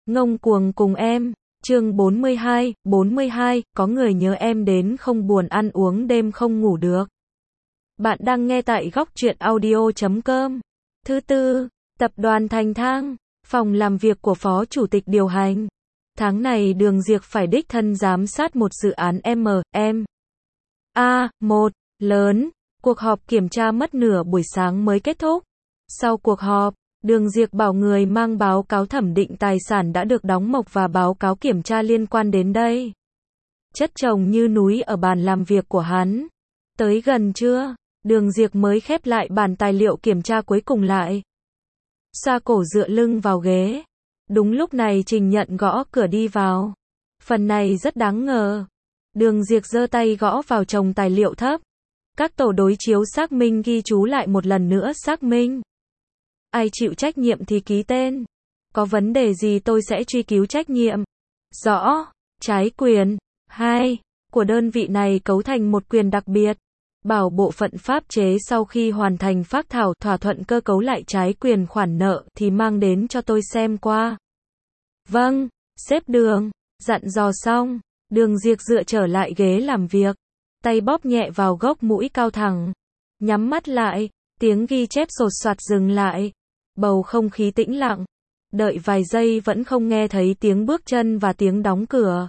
Ngông cuồng cùng em, chương 42, có người nhớ em đến không buồn ăn uống đêm không ngủ được. Bạn đang nghe tại góc truyện audio.com. Thứ tư, tập đoàn Thành Thang, phòng làm việc của Phó Chủ tịch điều hành. Tháng này Đường Diệp phải đích thân giám sát một dự án M.A.1 lớn. Cuộc họp kiểm tra mất nửa buổi sáng mới kết thúc. Sau cuộc họp, Đường Diệp bảo người mang báo cáo thẩm định tài sản đã được đóng mộc và báo cáo kiểm tra liên quan đến đây. Chất chồng như núi ở bàn làm việc của hắn. Tới gần trưa, Đường Diệp mới khép lại bản tài liệu kiểm tra cuối cùng lại. Xoa cổ dựa lưng vào ghế. Đúng lúc này Trình Nhận gõ cửa đi vào. Phần này rất đáng ngờ. Đường Diệp giơ tay gõ vào chồng tài liệu thấp. Các tổ đối chiếu xác minh ghi chú lại một lần nữa xác minh. Ai chịu trách nhiệm thì ký tên. Có vấn đề gì tôi sẽ truy cứu trách nhiệm. Rõ. Trái quyền 2 của đơn vị này cấu thành một quyền đặc biệt. Bảo bộ phận pháp chế sau khi hoàn thành phác thảo thỏa thuận cơ cấu lại trái quyền khoản nợ thì mang đến cho tôi xem qua. Vâng, sếp Đường. Dặn dò xong, Đường Diệp dựa trở lại ghế làm việc. Tay bóp nhẹ vào gốc mũi cao thẳng. Nhắm mắt lại, tiếng ghi chép sột soạt dừng lại. Bầu không khí tĩnh lặng. Đợi vài giây vẫn không nghe thấy tiếng bước chân và tiếng đóng cửa.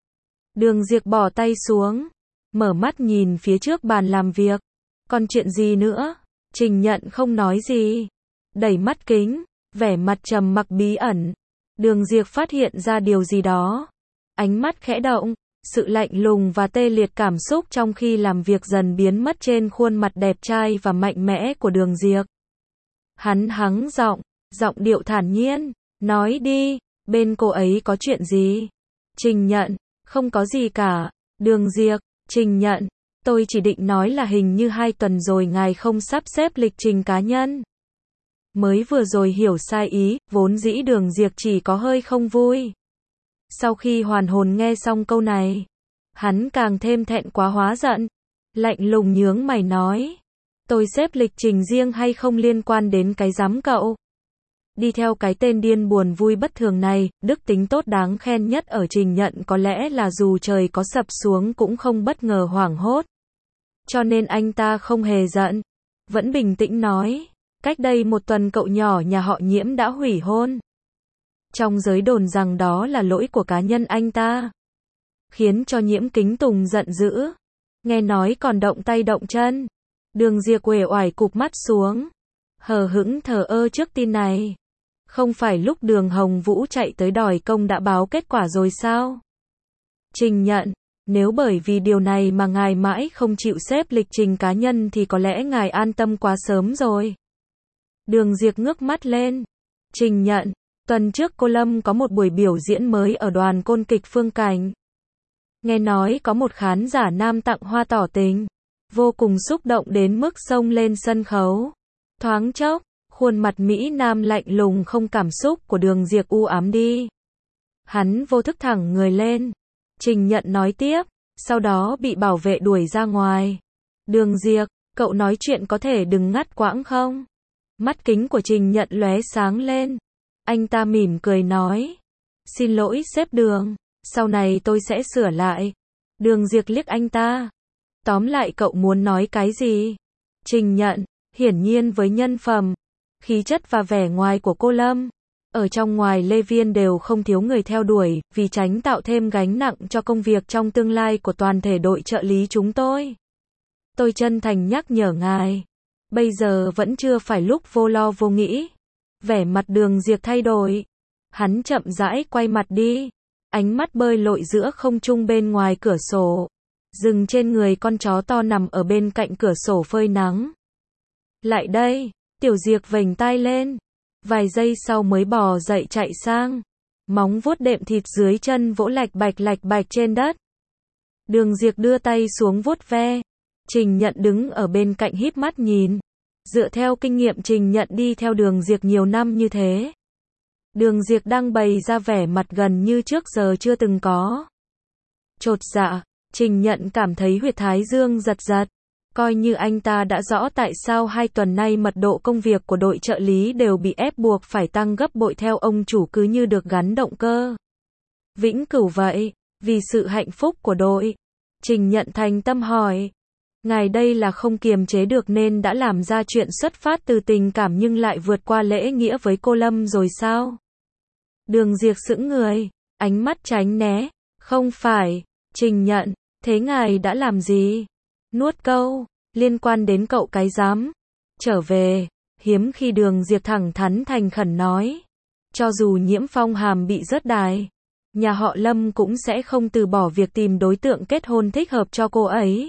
Đường Diệp bỏ tay xuống. Mở mắt nhìn phía trước bàn làm việc. Còn chuyện gì nữa? Trình Nhận không nói gì. Đẩy mắt kính, vẻ mặt trầm mặc bí ẩn. Đường Diệp phát hiện ra điều gì đó. Ánh mắt khẽ động. Sự lạnh lùng và tê liệt cảm xúc trong khi làm việc dần biến mất trên khuôn mặt đẹp trai và mạnh mẽ của Đường Diệp. Hắn hắng giọng, giọng điệu thản nhiên, nói đi, bên cô ấy có chuyện gì? Trình Nhận, không có gì cả. Đường Diệp, Trình Nhận, tôi chỉ định nói là hình như 2 tuần rồi ngài không sắp xếp lịch trình cá nhân. Mới vừa rồi hiểu sai ý, vốn dĩ Đường Diệp chỉ có hơi không vui. Sau khi hoàn hồn nghe xong câu này, hắn càng thêm thẹn quá hóa giận. Lạnh lùng nhướng mày nói. Tôi xếp lịch trình riêng hay không liên quan đến cái giám cậu. Đi theo cái tên điên buồn vui bất thường này, đức tính tốt đáng khen nhất ở Trình Nhận có lẽ là dù trời có sập xuống cũng không bất ngờ hoảng hốt. Cho nên anh ta không hề giận. Vẫn bình tĩnh nói. Cách đây 1 tuần cậu nhỏ nhà họ Nhiễm đã hủy hôn. Trong giới đồn rằng đó là lỗi của cá nhân anh ta. Khiến cho Nhiễm Kính Tùng giận dữ. Nghe nói còn động tay động chân. Đường Diệp uể oải cụp mắt xuống. Hờ hững thờ ơ trước tin này. Không phải lúc Đường Hồng Vũ chạy tới đòi công đã báo kết quả rồi sao? Trình Nhận, nếu bởi vì điều này mà ngài mãi không chịu xếp lịch trình cá nhân thì có lẽ ngài an tâm quá sớm rồi. Đường Diệp ngước mắt lên. Trình Nhận, tuần trước cô Lâm có một buổi biểu diễn mới ở đoàn côn kịch Phương Cảnh. Nghe nói có một khán giả nam tặng hoa tỏ tình. Vô cùng xúc động đến mức xông lên sân khấu. Thoáng chốc, khuôn mặt Mỹ Nam lạnh lùng không cảm xúc của Đường Diệp u ám đi. Hắn vô thức thẳng người lên. Trình Nhận nói tiếp, sau đó bị bảo vệ đuổi ra ngoài. Đường Diệp, cậu nói chuyện có thể đừng ngắt quãng không? Mắt kính của Trình Nhận lóe sáng lên. Anh ta mỉm cười nói. Xin lỗi sếp Đường, sau này tôi sẽ sửa lại. Đường Diệp liếc anh ta. Tóm lại cậu muốn nói cái gì? Trình Nhận, hiển nhiên với nhân phẩm, khí chất và vẻ ngoài của cô Lâm, ở trong ngoài Lê Viên đều không thiếu người theo đuổi, vì tránh tạo thêm gánh nặng cho công việc trong tương lai của toàn thể đội trợ lý chúng tôi. Tôi chân thành nhắc nhở ngài, bây giờ vẫn chưa phải lúc vô lo vô nghĩ. Vẻ mặt Đường Diệp thay đổi. Hắn chậm rãi quay mặt đi. Ánh mắt bơi lội giữa không trung bên ngoài cửa sổ. Dừng trên người con chó to nằm ở bên cạnh cửa sổ phơi nắng. Lại đây, Tiểu Diệp vểnh tai lên. Vài giây sau mới bò dậy chạy sang. Móng vuốt đệm thịt dưới chân vỗ lạch bạch trên đất. Đường Diệp đưa tay xuống vuốt ve. Trình Nhận đứng ở bên cạnh híp mắt nhìn. Dựa theo kinh nghiệm Trình Nhận đi theo Đường Diệp nhiều năm như thế. Đường Diệp đang bày ra vẻ mặt gần như trước giờ chưa từng có. Chột dạ, Trình Nhận cảm thấy huyệt thái dương giật giật. Coi như anh ta đã rõ tại sao 2 tuần nay mật độ công việc của đội trợ lý đều bị ép buộc phải tăng gấp bội theo ông chủ cứ như được gắn động cơ vĩnh cửu vậy, vì sự hạnh phúc của đội. Trình Nhận thành tâm hỏi, ngài đây là không kiềm chế được nên đã làm ra chuyện xuất phát từ tình cảm nhưng lại vượt qua lễ nghĩa với cô Lâm rồi sao? Đường Diệp sững người, ánh mắt tránh né, không phải, Trình Nhận, thế ngài đã làm gì? Nuốt câu, liên quan đến cậu cái giám. Trở về, hiếm khi Đường Diệp thẳng thắn thành khẩn nói. Cho dù Nhiễm Phong Hàm bị rớt đài, nhà họ Lâm cũng sẽ không từ bỏ việc tìm đối tượng kết hôn thích hợp cho cô ấy.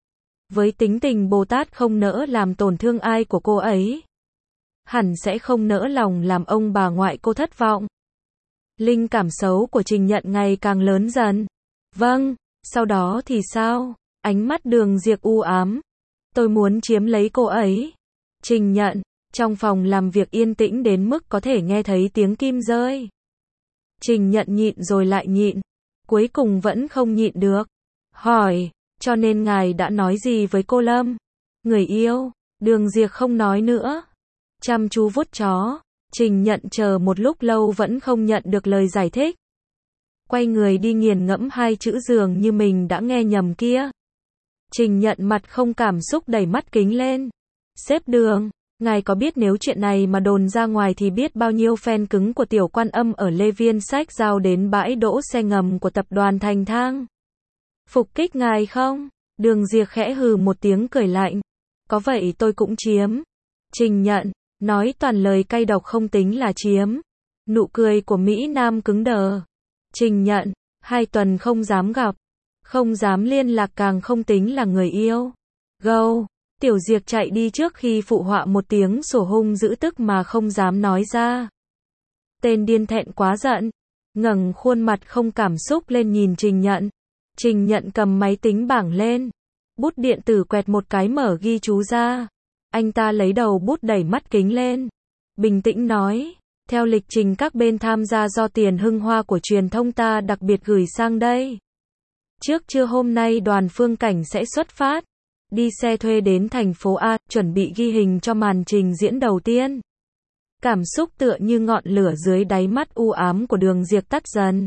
Với tính tình Bồ Tát không nỡ làm tổn thương ai của cô ấy, hẳn sẽ không nỡ lòng làm ông bà ngoại cô thất vọng. Linh cảm xấu của Trình Nhận ngày càng lớn dần. Vâng, sau đó thì sao? Ánh mắt Đường Diệp u ám. Tôi muốn chiếm lấy cô ấy. Trình Nhận, trong phòng làm việc yên tĩnh đến mức có thể nghe thấy tiếng kim rơi. Trình Nhận nhịn rồi lại nhịn, cuối cùng vẫn không nhịn được. Hỏi, cho nên ngài đã nói gì với cô Lâm? Người yêu, Đường Diệp không nói nữa. Chăm chú vuốt chó, Trình Nhận chờ một lúc lâu vẫn không nhận được lời giải thích. Quay người đi nghiền ngẫm 2 chữ dường như mình đã nghe nhầm kia. Trình Nhận mặt không cảm xúc đẩy mắt kính lên. Sếp Đường, ngài có biết nếu chuyện này mà đồn ra ngoài thì biết bao nhiêu fan cứng của Tiểu Quan Âm ở Lê Viên Sách giao đến bãi đỗ xe ngầm của tập đoàn Thành Thang phục kích ngài không? Đường Diệp khẽ hừ một tiếng cười lạnh. Có vậy tôi cũng chiếm. Trình Nhận, nói toàn lời cay độc không tính là chiếm. Nụ cười của Mỹ Nam cứng đờ. Trình Nhận, 2 tuần không dám gặp, không dám liên lạc càng không tính là người yêu. Gâu, Tiểu Diệp chạy đi trước khi phụ họa một tiếng sổ hung dữ tức mà không dám nói ra. Tên điên thẹn quá giận, ngẩng khuôn mặt không cảm xúc lên nhìn Trình Nhận. Trình Nhận cầm máy tính bảng lên, bút điện tử quẹt một cái mở ghi chú ra. Anh ta lấy đầu bút đẩy mắt kính lên, bình tĩnh nói, theo lịch trình các bên tham gia do Tiền Hưng Hoa của truyền thông ta đặc biệt gửi sang đây. Trước trưa hôm nay đoàn Phương Cảnh sẽ xuất phát, đi xe thuê đến thành phố A, chuẩn bị ghi hình cho màn trình diễn đầu tiên. Cảm xúc tựa như ngọn lửa dưới đáy mắt u ám của Đường Diệp tắt dần.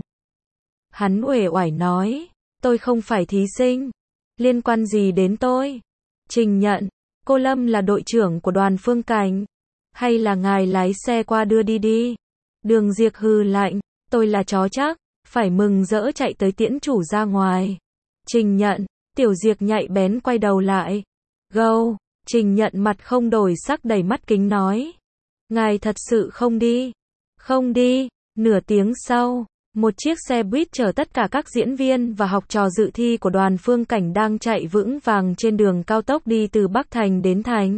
Hắn uể oải nói, tôi không phải thí sinh, liên quan gì đến tôi? Trình Nhận, cô Lâm là đội trưởng của đoàn Phương Cảnh, hay là ngài lái xe qua đưa đi? Đường Diệp hừ lạnh, tôi là chó chắc, phải mừng rỡ chạy tới tiễn chủ ra ngoài. Trình Nhận, Tiểu Diệp nhạy bén quay đầu lại. Gâu, Trình Nhận mặt không đổi sắc đẩy mắt kính nói. Ngài thật sự không đi? Không đi. Nửa tiếng sau, một chiếc xe buýt chở tất cả các diễn viên và học trò dự thi của đoàn Phương Cảnh đang chạy vững vàng trên đường cao tốc đi từ Bắc Thành đến thành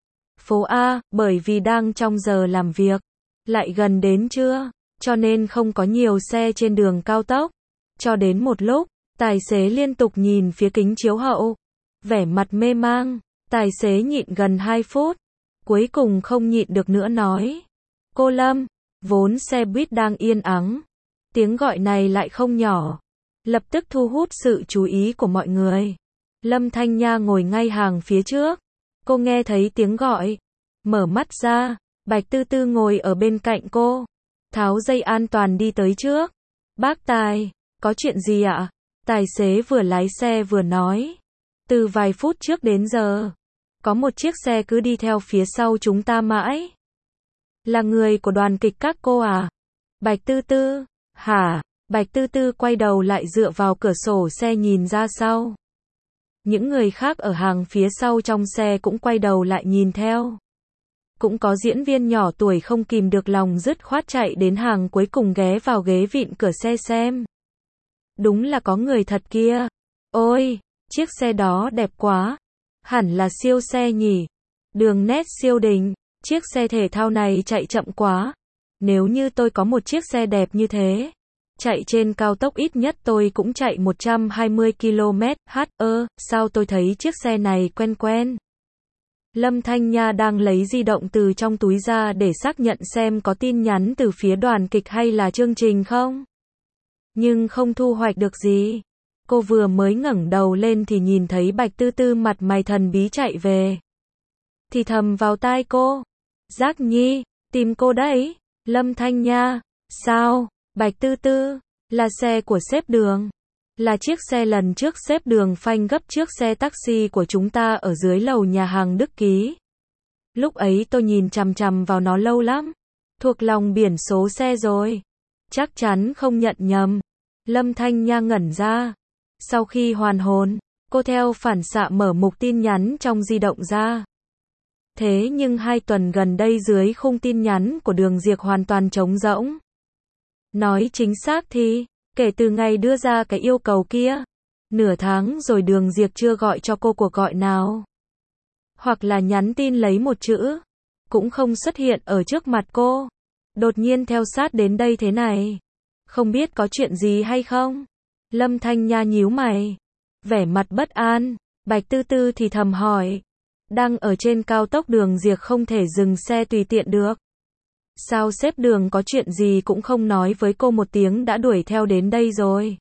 phố A, bởi vì đang trong giờ làm việc, lại gần đến trưa, cho nên không có nhiều xe trên đường cao tốc. Cho đến một lúc, tài xế liên tục nhìn phía kính chiếu hậu, vẻ mặt mê mang. Tài xế nhịn gần 2 phút, cuối cùng không nhịn được nữa nói. Cô Lâm, vốn xe buýt đang yên ắng, tiếng gọi này lại không nhỏ, lập tức thu hút sự chú ý của mọi người. Lâm Thanh Nha ngồi ngay hàng phía trước, cô nghe thấy tiếng gọi, mở mắt ra, Bạch Tư Tư ngồi ở bên cạnh cô, tháo dây an toàn đi tới trước. Bác Tài, có chuyện gì ạ? Tài xế vừa lái xe vừa nói. Từ vài phút trước đến giờ, có một chiếc xe cứ đi theo phía sau chúng ta mãi. Là người của đoàn kịch các cô à? Bạch Tư Tư, hả? Bạch Tư Tư quay đầu lại dựa vào cửa sổ xe nhìn ra sau. Những người khác ở hàng phía sau trong xe cũng quay đầu lại nhìn theo. Cũng có diễn viên nhỏ tuổi không kìm được lòng dứt khoát chạy đến hàng cuối cùng ghé vào ghế vịn cửa xe xem. Đúng là có người thật kia. Ôi, chiếc xe đó đẹp quá. Hẳn là siêu xe nhỉ. Đường nét siêu đỉnh. Chiếc xe thể thao này chạy chậm quá. Nếu như tôi có một chiếc xe đẹp như thế, chạy trên cao tốc ít nhất tôi cũng chạy 120 km/h. Sao tôi thấy chiếc xe này quen quen. Lâm Thanh Nha đang lấy di động từ trong túi ra để xác nhận xem có tin nhắn từ phía đoàn kịch hay là chương trình không. Nhưng không thu hoạch được gì. Cô vừa mới ngẩng đầu lên thì nhìn thấy Bạch Tư Tư mặt mày thần bí chạy về. Thì thầm vào tai cô. Giác Nhi, tìm cô đấy. Lâm Thanh Nha, sao? Bạch Tư Tư, là xe của sếp Đường. Là chiếc xe lần trước sếp Đường phanh gấp trước xe taxi của chúng ta ở dưới lầu nhà hàng Đức Ký. Lúc ấy tôi nhìn chằm chằm vào nó lâu lắm. Thuộc lòng biển số xe rồi. Chắc chắn không nhận nhầm. Lâm Thanh Nha ngẩn ra. Sau khi hoàn hồn, cô theo phản xạ mở mục tin nhắn trong di động ra. Thế nhưng 2 tuần gần đây dưới khung tin nhắn của Đường Diệp hoàn toàn trống rỗng. Nói chính xác thì, kể từ ngày đưa ra cái yêu cầu kia, nửa tháng rồi Đường Diệp chưa gọi cho cô cuộc gọi nào. Hoặc là nhắn tin lấy một chữ, cũng không xuất hiện ở trước mặt cô. Đột nhiên theo sát đến đây thế này. Không biết có chuyện gì hay không? Lâm Thanh Nha nhíu mày, vẻ mặt bất an. Bạch Tư Tư thì thầm hỏi. Đang ở trên cao tốc Đường Diệp không thể dừng xe tùy tiện được. Sao sếp Đường có chuyện gì cũng không nói với cô một tiếng đã đuổi theo đến đây rồi?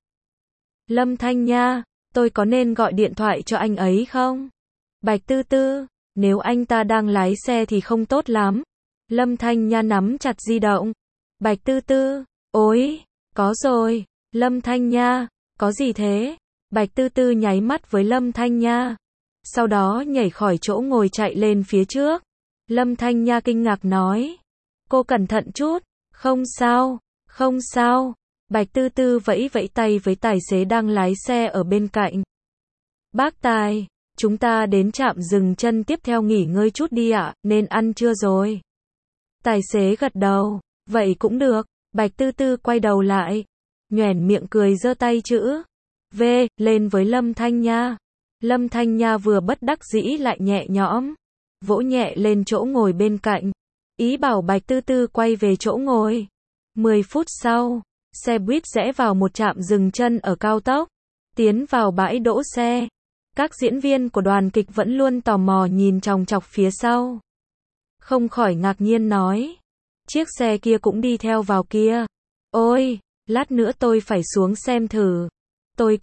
Lâm Thanh Nha, tôi có nên gọi điện thoại cho anh ấy không? Bạch Tư Tư, nếu anh ta đang lái xe thì không tốt lắm. Lâm Thanh Nha nắm chặt di động. Bạch Tư Tư, ôi, có rồi. Lâm Thanh Nha, có gì thế? Bạch Tư Tư nháy mắt với Lâm Thanh Nha. Sau đó nhảy khỏi chỗ ngồi chạy lên phía trước. Lâm Thanh Nha kinh ngạc nói. Cô cẩn thận chút. Không sao, không sao. Bạch Tư Tư vẫy vẫy tay với tài xế đang lái xe ở bên cạnh. Bác tài, chúng ta đến trạm dừng chân tiếp theo nghỉ ngơi chút đi ạ, nên ăn trưa rồi. Tài xế gật đầu. Vậy cũng được. Bạch Tư Tư quay đầu lại. Nhoẻn miệng cười giơ tay chữ V lên với Lâm Thanh Nha. Lâm Thanh Nha vừa bất đắc dĩ lại nhẹ nhõm, vỗ nhẹ lên chỗ ngồi bên cạnh, ý bảo Bạch Tư Tư quay về chỗ ngồi. 10 phút sau, xe buýt rẽ vào một trạm dừng chân ở cao tốc, tiến vào bãi đỗ xe. Các diễn viên của đoàn kịch vẫn luôn tò mò nhìn chòng chọc phía sau. Không khỏi ngạc nhiên nói, chiếc xe kia cũng đi theo vào kia. Ôi, lát nữa tôi phải xuống xem thử. Tôi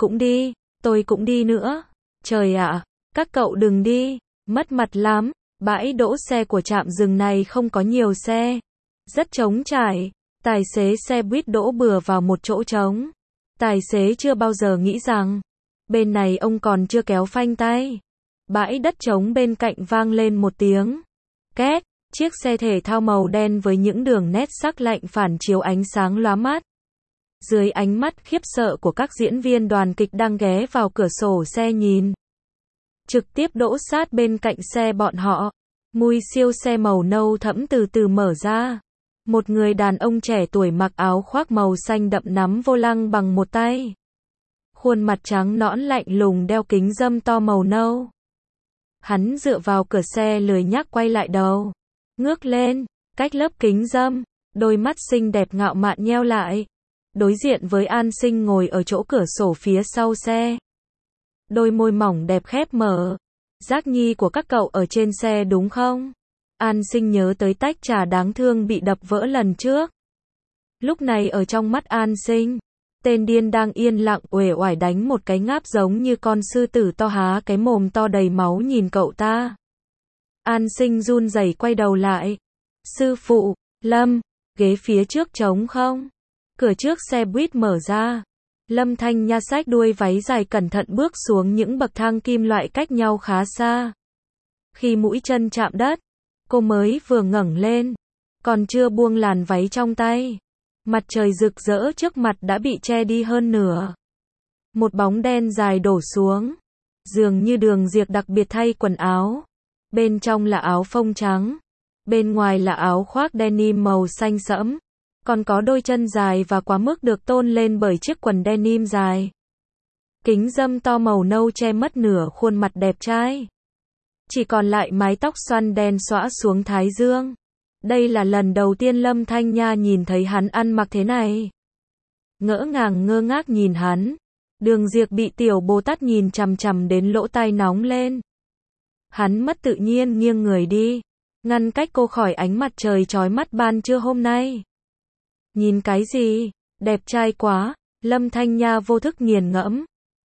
cũng đi nữa. Trời ạ, các cậu đừng đi, mất mặt lắm. Bãi đỗ xe của trạm dừng này không có nhiều xe, rất trống trải. Tài xế xe buýt đỗ bừa vào một chỗ trống. Tài xế chưa bao giờ nghĩ rằng bên này ông còn chưa kéo phanh tay. Bãi đất trống bên cạnh vang lên một tiếng két. Chiếc xe thể thao màu đen với những đường nét sắc lạnh phản chiếu ánh sáng lóa mắt. Dưới ánh mắt khiếp sợ của các diễn viên đoàn kịch đang ghé vào cửa sổ xe nhìn. Trực tiếp đỗ sát bên cạnh xe bọn họ. Mui siêu xe màu nâu thẫm từ từ mở ra. Một người đàn ông trẻ tuổi mặc áo khoác màu xanh đậm nắm vô lăng bằng một tay. Khuôn mặt trắng nõn lạnh lùng đeo kính râm to màu nâu. Hắn dựa vào cửa xe lười nhác quay lại đầu. Ngước lên, cách lớp kính râm, đôi mắt xinh đẹp ngạo mạn nheo lại. Đối diện với An Sinh ngồi ở chỗ cửa sổ phía sau xe. Đôi môi mỏng đẹp khép mở. Giác Nhi của các cậu ở trên xe đúng không? An Sinh nhớ tới tách trà đáng thương bị đập vỡ lần trước. Lúc này ở trong mắt An Sinh, tên điên đang yên lặng uể oải đánh một cái ngáp giống như con sư tử to há cái mồm to đầy máu nhìn cậu ta. An Sinh run rẩy quay đầu lại. Sư phụ, Lâm, ghế phía trước trống không? Cửa trước xe buýt mở ra. Lâm Thanh Nha xách đuôi váy dài cẩn thận bước xuống những bậc thang kim loại cách nhau khá xa. Khi mũi chân chạm đất, cô mới vừa ngẩng lên, còn chưa buông làn váy trong tay. Mặt trời rực rỡ trước mặt đã bị che đi hơn nửa. Một bóng đen dài đổ xuống. Dường như Đường Diệp đặc biệt thay quần áo. Bên trong là áo phông trắng. Bên ngoài là áo khoác denim màu xanh sẫm. Còn có đôi chân dài và quá mức được tôn lên bởi chiếc quần denim dài. Kính râm to màu nâu che mất nửa khuôn mặt đẹp trai. Chỉ còn lại mái tóc xoăn đen xõa xuống thái dương. Đây là lần đầu tiên Lâm Thanh Nha nhìn thấy hắn ăn mặc thế này. Ngỡ ngàng ngơ ngác nhìn hắn. Đường Diệp bị tiểu Bồ Tát nhìn chằm chằm đến lỗ tai nóng lên. Hắn mất tự nhiên nghiêng người đi, ngăn cách cô khỏi ánh mặt trời chói mắt ban trưa hôm nay. Nhìn cái gì? Đẹp trai quá. Lâm Thanh Nha vô thức nghiền ngẫm.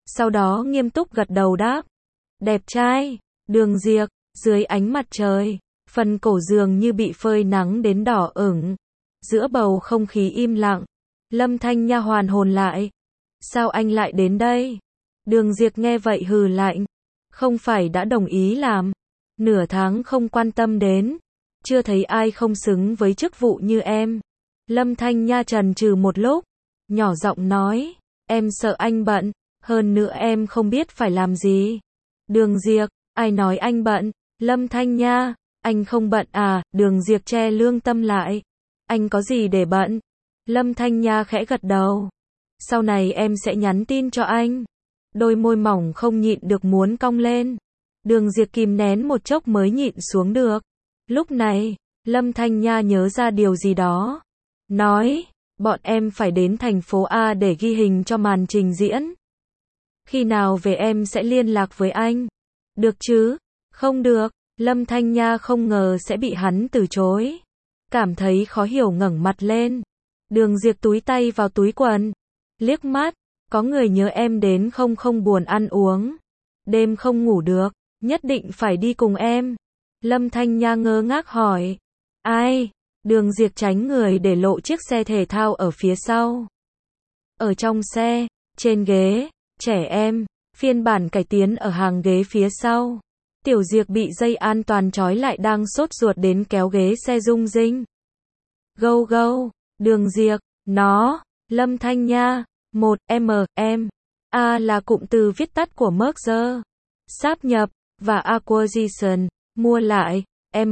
Sau đó nghiêm túc gật đầu đáp. Đẹp trai. Đường Diệp, dưới ánh mặt trời, phần cổ dường như bị phơi nắng đến đỏ ửng. Giữa bầu không khí im lặng, Lâm Thanh Nha hoàn hồn lại. Sao anh lại đến đây? Đường Diệp nghe vậy hừ lạnh. Không phải đã đồng ý làm. Nửa tháng không quan tâm đến. Chưa thấy ai không xứng với chức vụ như em. Lâm Thanh Nha chần chừ một lúc, nhỏ giọng nói. Em sợ anh bận, hơn nữa em không biết phải làm gì. Đường Diệp, ai nói anh bận? Lâm Thanh Nha, anh không bận à? Đường Diệp che lương tâm lại. Anh có gì để bận? Lâm Thanh Nha khẽ gật đầu. Sau này em sẽ nhắn tin cho anh. Đôi môi mỏng không nhịn được muốn cong lên. Đường Diệp kìm nén một chốc mới nhịn xuống được. Lúc này, Lâm Thanh Nha nhớ ra điều gì đó. Nói, bọn em phải đến thành phố A để ghi hình cho màn trình diễn. Khi nào về em sẽ liên lạc với anh. Được chứ? Không được. Lâm Thanh Nha không ngờ sẽ bị hắn từ chối. Cảm thấy khó hiểu ngẩng mặt lên. Đường Diệp túi tay vào túi quần. Liếc mắt, có người nhớ em đến không buồn ăn uống. Đêm không ngủ được, nhất định phải đi cùng em. Lâm Thanh Nha ngơ ngác hỏi. Ai? Đường Diệp tránh người để lộ chiếc xe thể thao ở phía sau. Ở trong xe, trên ghế, trẻ em, phiên bản cải tiến ở hàng ghế phía sau. Tiểu Diệp bị dây an toàn trói lại đang sốt ruột đến kéo ghế xe rung rinh. Gâu gâu, Đường Diệp, nó, Lâm Thanh Nha, 1M, A là cụm từ viết tắt của merger, sáp nhập, và acquisition, mua lại,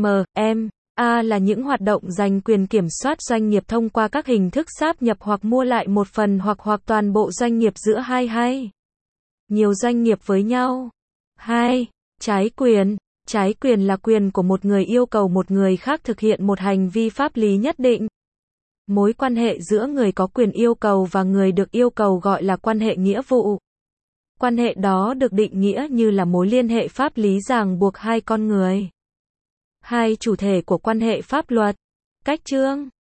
A là những hoạt động giành quyền kiểm soát doanh nghiệp thông qua các hình thức sáp nhập hoặc mua lại một phần hoặc toàn bộ doanh nghiệp giữa hai hay nhiều doanh nghiệp với nhau. 2. Trái quyền. Trái quyền là quyền của một người yêu cầu một người khác thực hiện một hành vi pháp lý nhất định. Mối quan hệ giữa người có quyền yêu cầu và người được yêu cầu gọi là quan hệ nghĩa vụ. Quan hệ đó được định nghĩa như là mối liên hệ pháp lý ràng buộc hai con người. Hai chủ thể của quan hệ pháp luật. Cách chương